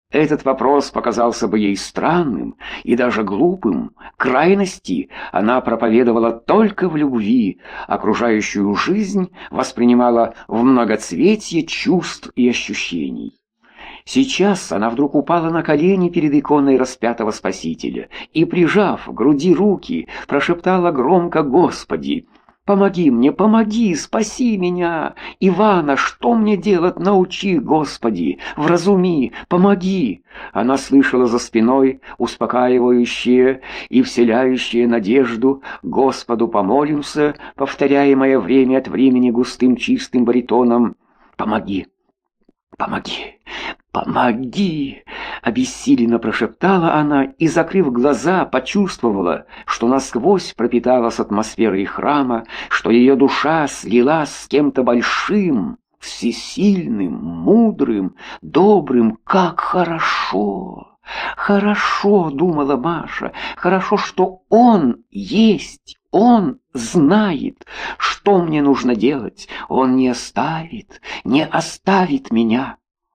Этот вопрос показался бы ей странным и даже глупым. Крайности она проповедовала только в любви, окружающую жизнь воспринимала в многоцветье чувств и ощущений. Сейчас она вдруг упала на колени перед иконой распятого Спасителя и, прижав к груди руки, прошептала громко: «Господи, помоги мне, помоги, спаси меня! Ивана, что мне делать, научи, Господи! Вразуми, помоги!» Она слышала за спиной успокаивающее и вселяющее надежду: «Господу помолимся», повторяемое время от времени густым чистым баритоном: «Помоги! Помоги! Помоги!» Обессиленно прошептала она и, закрыв глаза, почувствовала, что насквозь пропиталась атмосферой храма, что ее душа слилась с кем-то большим, всесильным, мудрым, добрым. Как хорошо! Хорошо, думала Маша, хорошо, что он есть, он знает, что мне нужно делать, он не оставит меня.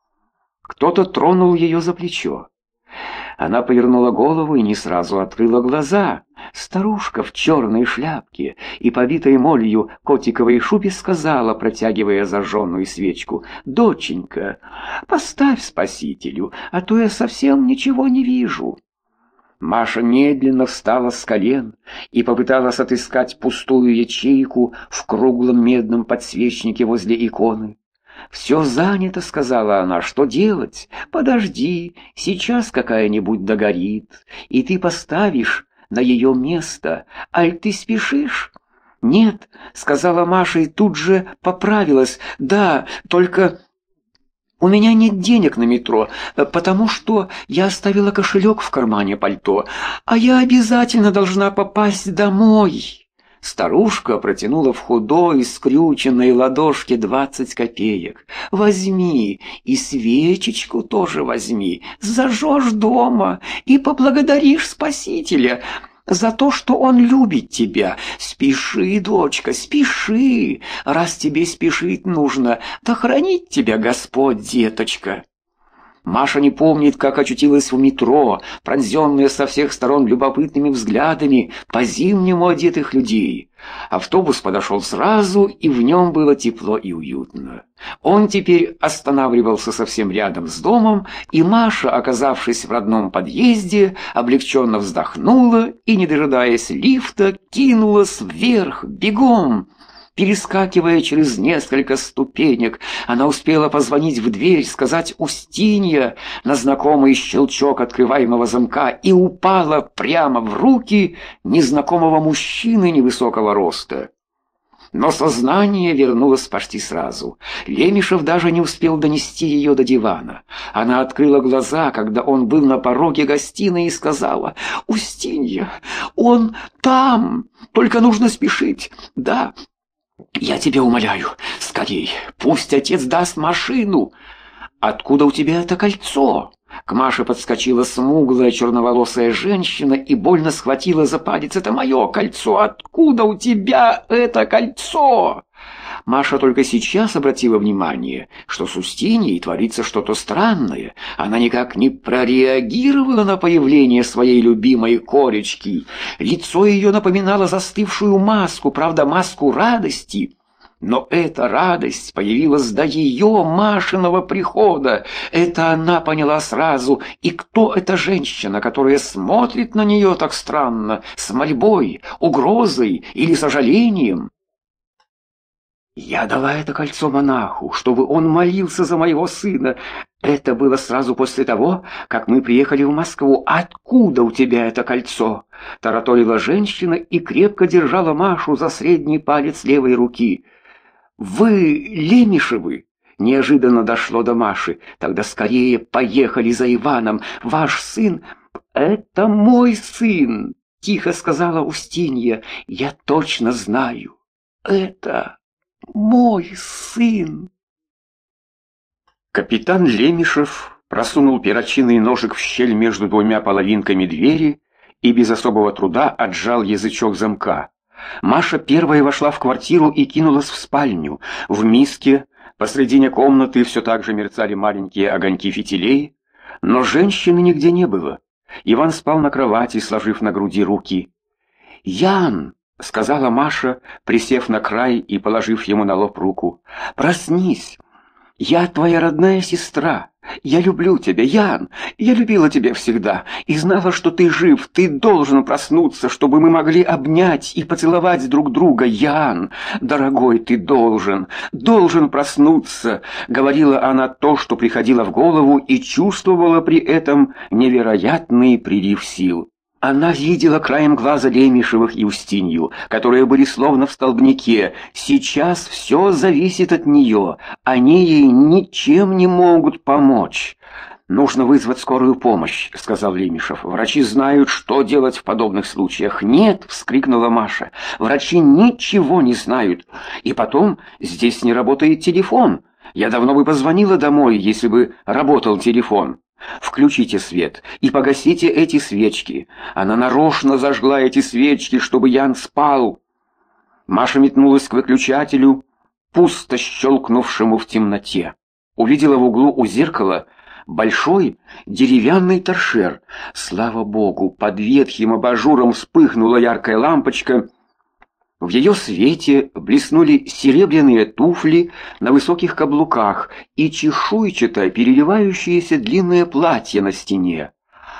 Кто-то тронул ее за плечо. Она повернула голову и не сразу открыла глаза. Старушка в черной шляпке и побитой молью котиковой шубе сказала, протягивая зажженную свечку: «Доченька, поставь Спасителю, а то я совсем ничего не вижу». Маша медленно встала с колен и попыталась отыскать пустую ячейку в круглом медном подсвечнике возле иконы. «Все занято», — сказала она. «Что делать? Подожди, сейчас какая-нибудь догорит, и ты поставишь на ее место. Аль ты спешишь?» «Нет», — сказала Маша и тут же поправилась. «Да, только у меня нет денег на метро, потому что я оставила кошелек в кармане пальто, а я обязательно должна попасть домой». Старушка протянула в худой, скрюченной ладошке 20 копеек. «Возьми, и свечечку тоже возьми, зажжешь дома и поблагодаришь Спасителя за то, что он любит тебя. Спеши, дочка, спеши, раз тебе спешить нужно, да хранит тебя Господь, деточка». Маша не помнит, как очутилась в метро, пронзенная со всех сторон любопытными взглядами по-зимнему одетых людей. Автобус подошел сразу, и в нем было тепло и уютно. Он теперь останавливался совсем рядом с домом, и Маша, оказавшись в родном подъезде, облегченно вздохнула и, не дожидаясь лифта, кинулась вверх, бегом. Перескакивая через несколько ступенек, она успела позвонить в дверь, сказать «Устинья» на знакомый щелчок открываемого замка и упала прямо в руки незнакомого мужчины невысокого роста. Но сознание вернулось почти сразу. Лемешев даже не успел донести ее до дивана. Она открыла глаза, когда он был на пороге гостиной, и сказала: «Устинья, он там, только нужно спешить, да». «Я тебя умоляю, скорей, пусть отец даст машину». «Откуда у тебя это кольцо?» К Маше подскочила смуглая черноволосая женщина и больно схватила за палец. «Это мое кольцо! Откуда у тебя это кольцо?» Маша только сейчас обратила внимание, что с Устиньей творится что-то странное. Она никак не прореагировала на появление своей любимой Коречки. Лицо ее напоминало застывшую маску, правда, маску радости. Но эта радость появилась до ее, Машиного, прихода. Это она поняла сразу. И кто эта женщина, которая смотрит на нее так странно, с мольбой, угрозой или сожалением? «Я дала это кольцо монаху, чтобы он молился за моего сына. Это было сразу после того, как мы приехали в Москву. Откуда у тебя это кольцо?» Тараторила женщина и крепко держала Машу за средний палец левой руки. «Вы Лемешевы?» Неожиданно дошло до Маши. «Тогда скорее поехали за Иваном. Ваш сын...» «Это мой сын», — тихо сказала Устинья. «Я точно знаю. Это мой сын». Капитан Лемешев просунул перочинный ножик в щель между двумя половинками двери и без особого труда отжал язычок замка. Маша первая вошла в квартиру и кинулась в спальню. В миске посредине комнаты все так же мерцали маленькие огоньки фитилей. но женщины нигде не было. Иван спал на кровати, сложив на груди руки. «Ян!» — сказала Маша, присев на край и положив ему на лоб руку. «Проснись! Я твоя родная сестра. Я люблю тебя, Ян. Я любила тебя всегда и знала, что ты жив. Ты должен проснуться, чтобы мы могли обнять и поцеловать друг друга, Ян. Дорогой, ты должен проснуться», — говорила она то, что приходило в голову, и чувствовала при этом невероятный прилив сил. Она видела краем глаза Лемешевых и Устинью, которые были словно в столбнике. Сейчас все зависит от нее. Они ей ничем не могут помочь. «Нужно вызвать скорую помощь», — сказал Лемешев. «Врачи знают, что делать в подобных случаях». «Нет», — вскрикнула Маша, — «врачи ничего не знают. И потом, здесь не работает телефон. Я давно бы позвонила домой, если бы работал телефон». «Включите свет и погасите эти свечки». Она нарочно зажгла эти свечки, чтобы Ян спал. Маша метнулась к выключателю, пусто щелкнувшему в темноте. Увидела в углу у зеркала большой деревянный торшер. Слава богу, под ветхим абажуром вспыхнула яркая лампочка. В ее свете блеснули серебряные туфли на высоких каблуках и чешуйчатое переливающееся длинное платье на стене.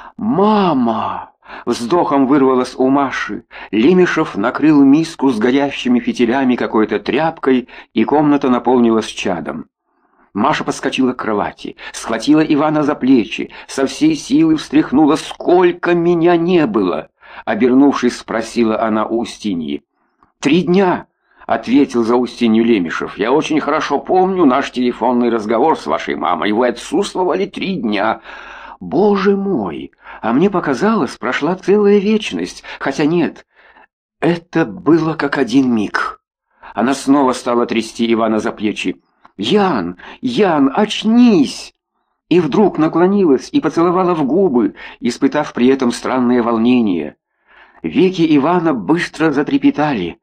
«Мама!» — вздохом вырвалось у Маши. Лемешев накрыл миску с горящими фитилями какой-то тряпкой, и комната наполнилась чадом. Маша подскочила к кровати, схватила Ивана за плечи, со всей силы встряхнула. «Сколько меня не было?» — обернувшись, спросила она у Устиньи. «3 дня», — ответил за Устинью Лемешев. «Я очень хорошо помню наш телефонный разговор с вашей мамой. Вы отсутствовали 3 дня». «Боже мой! А мне показалось, прошла целая вечность. Хотя нет, это было как один миг». Она снова стала трясти Ивана за плечи. «Ян! Ян, очнись!» И вдруг наклонилась и поцеловала в губы, испытав при этом странное волнение. Веки Ивана быстро затрепетали.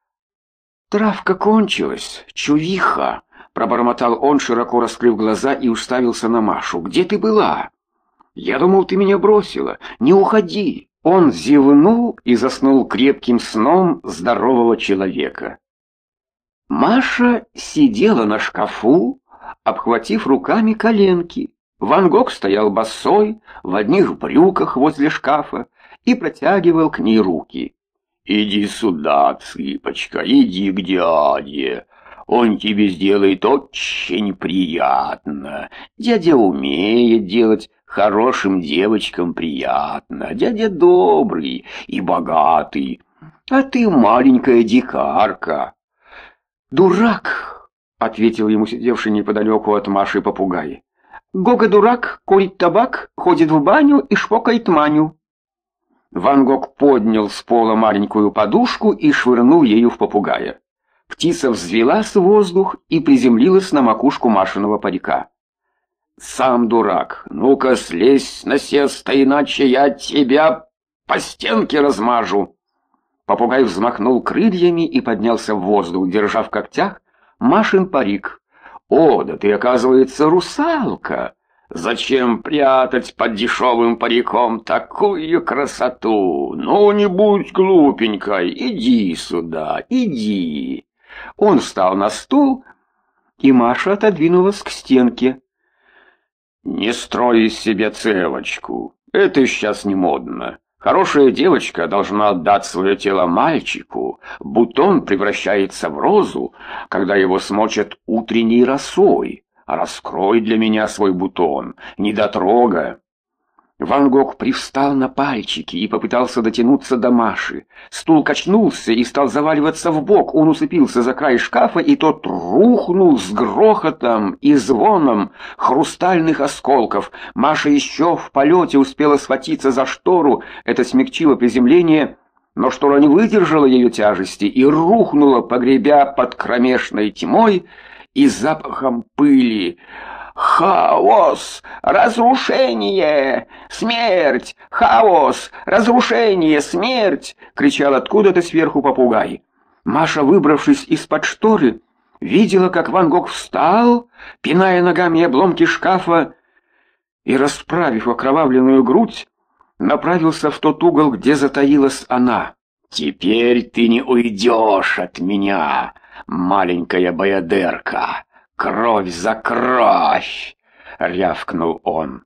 «Травка кончилась, чувиха!» — пробормотал он, широко раскрыв глаза, и уставился на Машу. «Где ты была? Я думал, ты меня бросила. Не уходи!» Он зевнул и заснул крепким сном здорового человека. Маша сидела на шкафу, обхватив руками коленки. Ван Гог стоял босой, в одних брюках возле шкафа, и протягивал к ней руки. «Иди сюда, цыпочка, иди к дяде. Он тебе сделает очень приятно. Дядя умеет делать хорошим девочкам приятно. Дядя добрый и богатый, а ты маленькая дикарка». «Дурак!» — ответил ему сидевший неподалеку от Маши попугай. «Гога дурак, курит табак, ходит в баню и шпокает Маню». Ван Гог поднял с пола маленькую подушку и швырнул ею в попугая. Птица взвилась в воздух и приземлилась на макушку Машиного парика. «Сам дурак! Ну-ка слезь с насеста, иначе я тебя по стенке размажу!» Попугай взмахнул крыльями и поднялся в воздух, держа в когтях Машин парик. «О, да ты, оказывается, русалка! Зачем прятать под дешевым париком такую красоту? Ну, не будь глупенькой, иди сюда, иди!» Он встал на стул, и Маша отодвинулась к стенке. «Не строй из себя цевочку, это сейчас не модно. Хорошая девочка должна отдать свое тело мальчику. Бутон превращается в розу, когда его смочат утренней росой. Раскрой для меня свой бутон, недотрога». Ван Гог привстал на пальчики и попытался дотянуться до Маши. Стул качнулся и стал заваливаться вбок. Он уцепился за край шкафа, и тот рухнул с грохотом и звоном хрустальных осколков. Маша еще в полете успела схватиться за штору. Это смягчило приземление, но штора не выдержала ее тяжести и рухнула, погребя под кромешной тьмой и запахом пыли. «Хаос! Разрушение! Смерть! Хаос! Разрушение! Смерть!» — кричал откуда-то сверху попугай. Маша, выбравшись из-под шторы, видела, как Ван Гог встал, пиная ногами обломки шкафа, и, расправив окровавленную грудь, направился в тот угол, где затаилась она. «Теперь ты не уйдешь от меня, маленькая баядерка! Кровь за кровь!» — рявкнул он.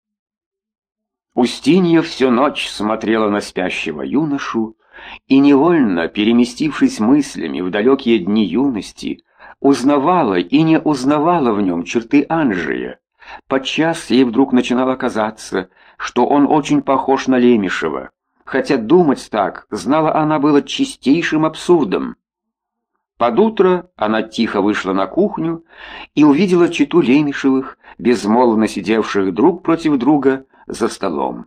Устинья всю ночь смотрела на спящего юношу и, невольно переместившись мыслями в далекие дни юности, узнавала и не узнавала в нем черты Анджея. Подчас ей вдруг начинало казаться, что он очень похож на Лемешева, хотя думать так, знала она, было чистейшим абсурдом. Под утро она тихо вышла на кухню и увидела чету Лемешевых, безмолвно сидевших друг против друга за столом.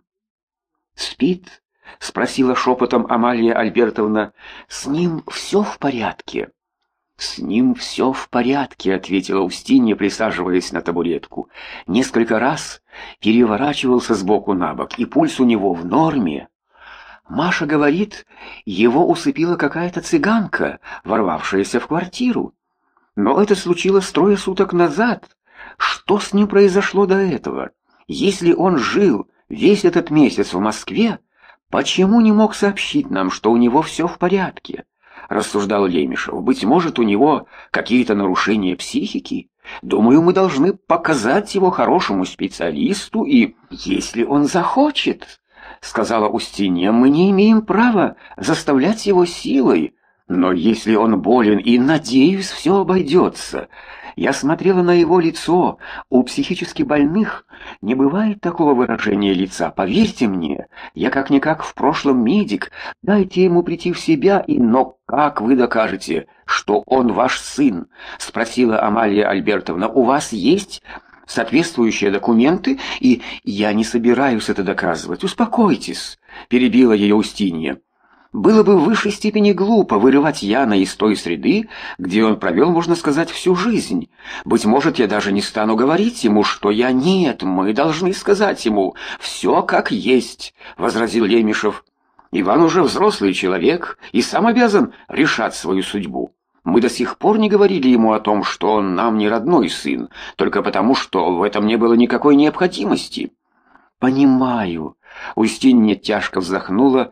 «Спит?» — спросила шепотом Амалия Альбертовна. «С ним все в порядке?» «С ним все в порядке», — ответила Устинья, присаживаясь на табуретку. «Несколько раз переворачивался с боку на бок, и пульс у него в норме. Маша говорит, его усыпила какая-то цыганка, ворвавшаяся в квартиру. Но это случилось 3 суток назад. Что с ним произошло до этого? Если он жил весь этот месяц в Москве, почему не мог сообщить нам, что у него все в порядке?» — рассуждал Лемешев. «Быть может, у него какие-то нарушения психики? Думаю, мы должны показать его хорошему специалисту, и если он захочет, — сказала Устинья, — мы не имеем права заставлять его силой. Но если он болен, и, надеюсь, все обойдется. Я смотрела на его лицо. У психически больных не бывает такого выражения лица. Поверьте мне, я как-никак в прошлом медик. Дайте ему прийти в себя, и... Но как вы докажете, что он ваш сын?» — спросила Амалия Альбертовна. «У вас есть соответствующие документы, и я не собираюсь это доказывать. Успокойтесь», — перебила ее Устинья. «Было бы в высшей степени глупо вырывать Яна из той среды, где он провел, можно сказать, всю жизнь. Быть может, я даже не стану говорить ему, что я... Нет, мы должны сказать ему все как есть», — возразил Лемешев. «Иван уже взрослый человек и сам обязан решать свою судьбу. Мы до сих пор не говорили ему о том, что он нам не родной сын, только потому, что в этом не было никакой необходимости». «Понимаю», — Устинья тяжко вздохнула.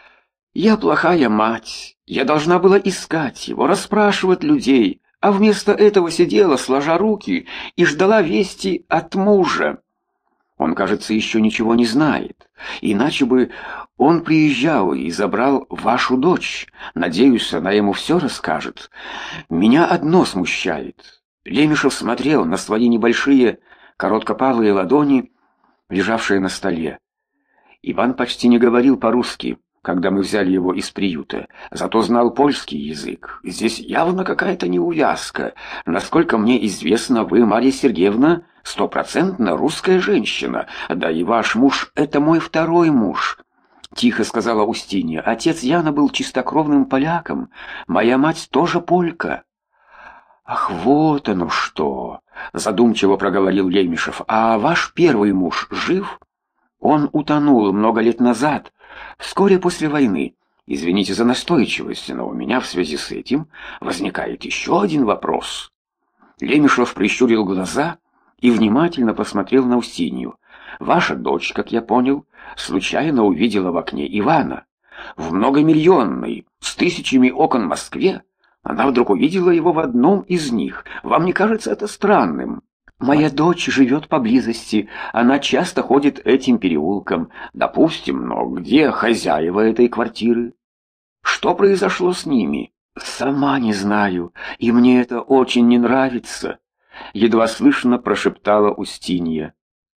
«Я плохая мать. Я должна была искать его, расспрашивать людей, а вместо этого сидела, сложа руки, и ждала вести от мужа. Он, кажется, еще ничего не знает. Иначе бы он приезжал и забрал вашу дочь. Надеюсь, она ему все расскажет. Меня одно смущает». Лемешев смотрел на свои небольшие, короткопалые ладони, лежавшие на столе. Иван почти не говорил по-русски, когда мы взяли его из приюта, зато знал польский язык. Здесь явно какая-то неувязка. Насколько мне известно, вы, Марья Сергеевна, 100% русская женщина. Да и ваш муж — это мой второй муж, — тихо сказала Устинья. Отец Яна был чистокровным поляком. Моя мать тоже полька. «Ах, вот оно что!» — задумчиво проговорил Лемешев. «А ваш первый муж жив?» «Он утонул много лет назад, вскоре после войны. Извините за настойчивость, но у меня в связи с этим возникает еще один вопрос». Лемешев прищурил глаза и внимательно посмотрел на Устинью. «Ваша дочь, как я понял, случайно увидела в окне Ивана. В многомиллионной, с тысячами окон Москве, она вдруг увидела его в одном из них. Вам не кажется это странным?» «Моя дочь живет поблизости, она часто ходит этим переулком. Допустим, но где хозяева этой квартиры? Что произошло с ними?» «Сама не знаю, и мне это очень не нравится», — едва слышно прошептала Устинья.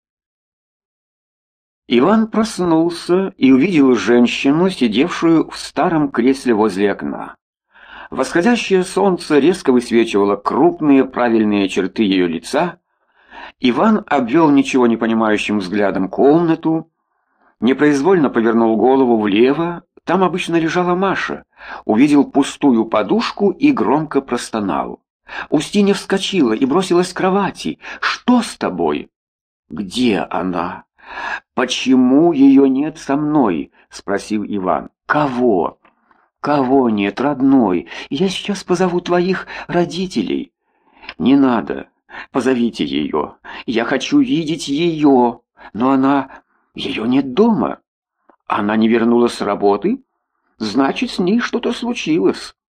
Иван проснулся и увидел женщину, сидевшую в старом кресле возле окна. Восходящее солнце резко высвечивало крупные правильные черты ее лица. Иван обвел ничего не понимающим взглядом комнату, непроизвольно повернул голову влево. Там обычно лежала Маша. Увидел пустую подушку и громко простонал. Устинья вскочила и бросилась к кровати. «Что с тобой?» «Где она? Почему ее нет со мной?» — спросил Иван. «Кого?» «Кого нет, родной? Я сейчас позову твоих родителей». «Не надо. Позовите ее. Я хочу видеть ее». Но ее нет дома. Она не вернулась с работы? Значит, с ней что-то случилось.